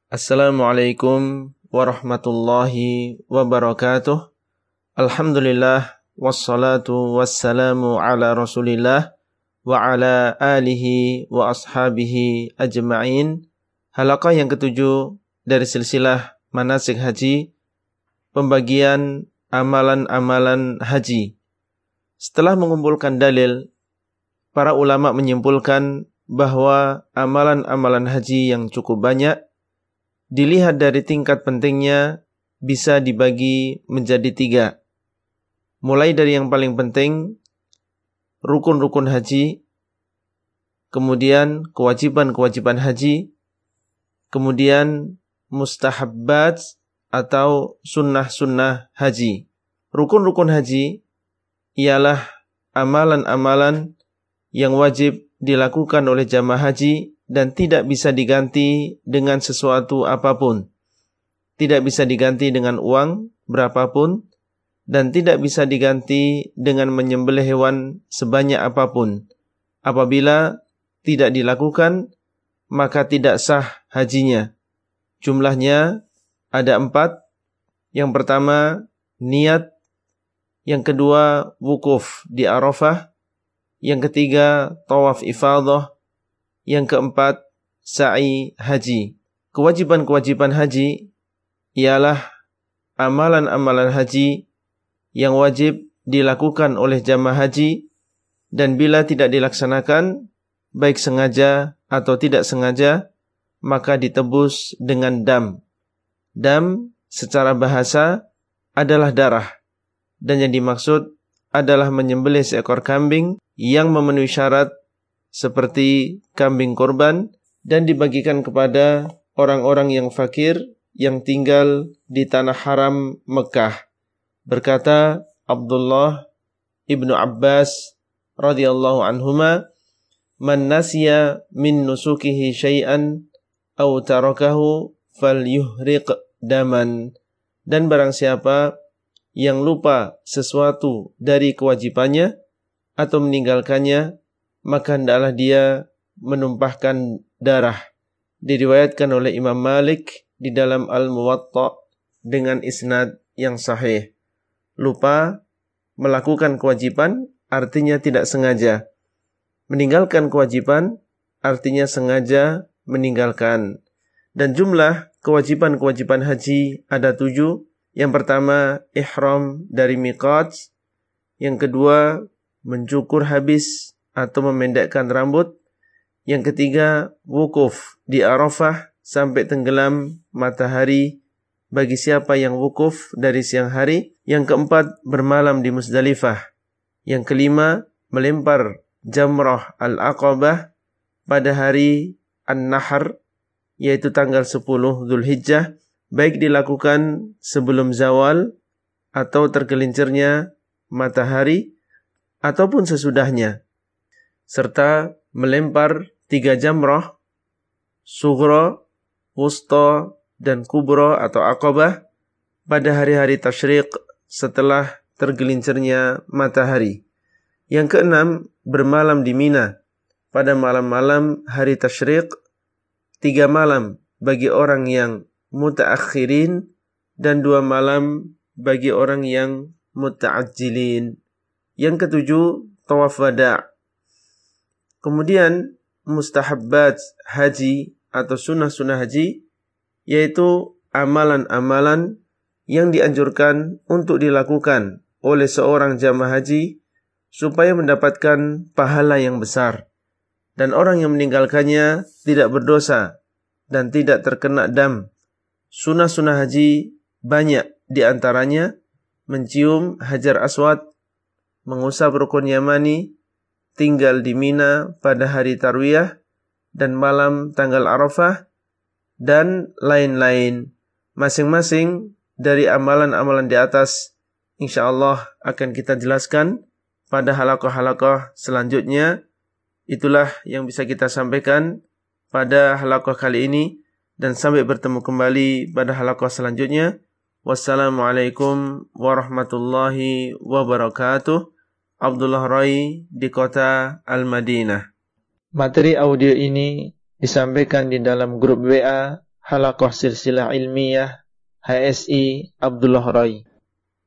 Assalamualaikum warahmatullahi wabarakatuh. Alhamdulillah wassalatu wassalamu ala Rasulillah wa ala alihi wa ashabihi ajma'in. Halaqah yang ketujuh dari silsilah manasik haji, pembagian amalan-amalan haji. Setelah mengumpulkan dalil, para ulama menyimpulkan bahwa amalan-amalan haji yang cukup banyak dilihat dari tingkat pentingnya bisa dibagi menjadi 3. Mulai dari yang paling penting, rukun-rukun haji, kemudian kewajiban-kewajiban haji, kemudian mustahabbat atau sunnah-sunnah haji. Rukun-rukun haji ialah amalan-amalan yang wajib dilakukan oleh jamaah haji dan tidak bisa diganti dengan sesuatu apapun. Tidak bisa diganti dengan uang berapapun dan tidak bisa diganti dengan menyembelih hewan sebanyak apapun. Apabila tidak dilakukan, maka tidak sah hajinya. Jumlahnya ada 4. Yang pertama, niat. Yang kedua, wukuf di Arafah. Yang ketiga, tawaf ifadah. Yang keempat, sa'i haji. Kewajiban-kewajiban haji ialah amalan-amalan haji yang wajib dilakukan oleh jamaah haji dan bila tidak dilaksanakan, baik sengaja atau tidak sengaja, maka ditebus dengan dam. Dam secara bahasa adalah darah dan yang dimaksud adalah menyembelih seekor kambing yang memenuhi syarat seperti kambing korban dan dibagikan kepada orang-orang yang fakir yang tinggal di tanah haram Mekah. Berkata Abdullah ibnu Abbas radhiyallahu anhuma, "Man nasiya min nusukihi syai'an aw tarakahu falyuhriq daman." Dan barang siapa yang lupa sesuatu dari kewajibannya atau meninggalkannya, maka hendaklah dia menumpahkan darah. Diriwayatkan oleh Imam Malik di dalam Al-Muwatta dengan isnad yang sahih. Lupa melakukan kewajiban artinya tidak sengaja. Meninggalkan kewajiban artinya sengaja meninggalkan. Dan jumlah kewajiban-kewajiban haji ada 7. Yang pertama, ihram dari miqat. Yang kedua, mencukur habis atau memendekkan rambut. Yang ketiga, wukuf di Arafah sampai tenggelam matahari bagi siapa yang wukuf dari siang hari. Yang keempat, bermalam di Muzdalifah. Yang kelima, melempar jamrah al-aqabah pada hari An-Nahr, yaitu tanggal 10 Dzulhijjah, baik dilakukan sebelum zawal atau tergelincirnya matahari ataupun sesudahnya, serta melempar 3 jamrah, sughra, wusta, dan kubra atau aqabah pada hari-hari tasyriq setelah tergelincirnya matahari. Yang keenam, bermalam di Mina pada malam-malam hari tasyriq, 3 malam bagi orang yang mutaakhirin dan 2 malam bagi orang yang mutaajjilin. Yang ketujuh, tawaf wada'. Kemudian mustahabbat haji atau sunnah-sunnah haji, yaitu amalan-amalan yang dianjurkan untuk dilakukan oleh seorang jamaah haji supaya mendapatkan pahala yang besar. Dan orang yang meninggalkannya tidak berdosa dan tidak terkena dam. Sunnah-sunnah haji banyak, di antaranya mencium hajar aswad, mengusap rukun yamani, tinggal di Mina pada hari tarwiyah dan malam tanggal Arafah, dan lain-lain. Masing-masing dari amalan-amalan di atas insyaallah akan kita jelaskan pada halaqah-halaqah selanjutnya. Itulah yang bisa kita sampaikan pada halaqah kali ini, dan sampai bertemu kembali pada halaqah selanjutnya. Wassalamualaikum warahmatullahi wabarakatuh. Abdullah Rai di kota Al-Madinah. Materi audio ini disampaikan di dalam grup WA Halaqah Silsilah Ilmiah HSI Abdullah Rai.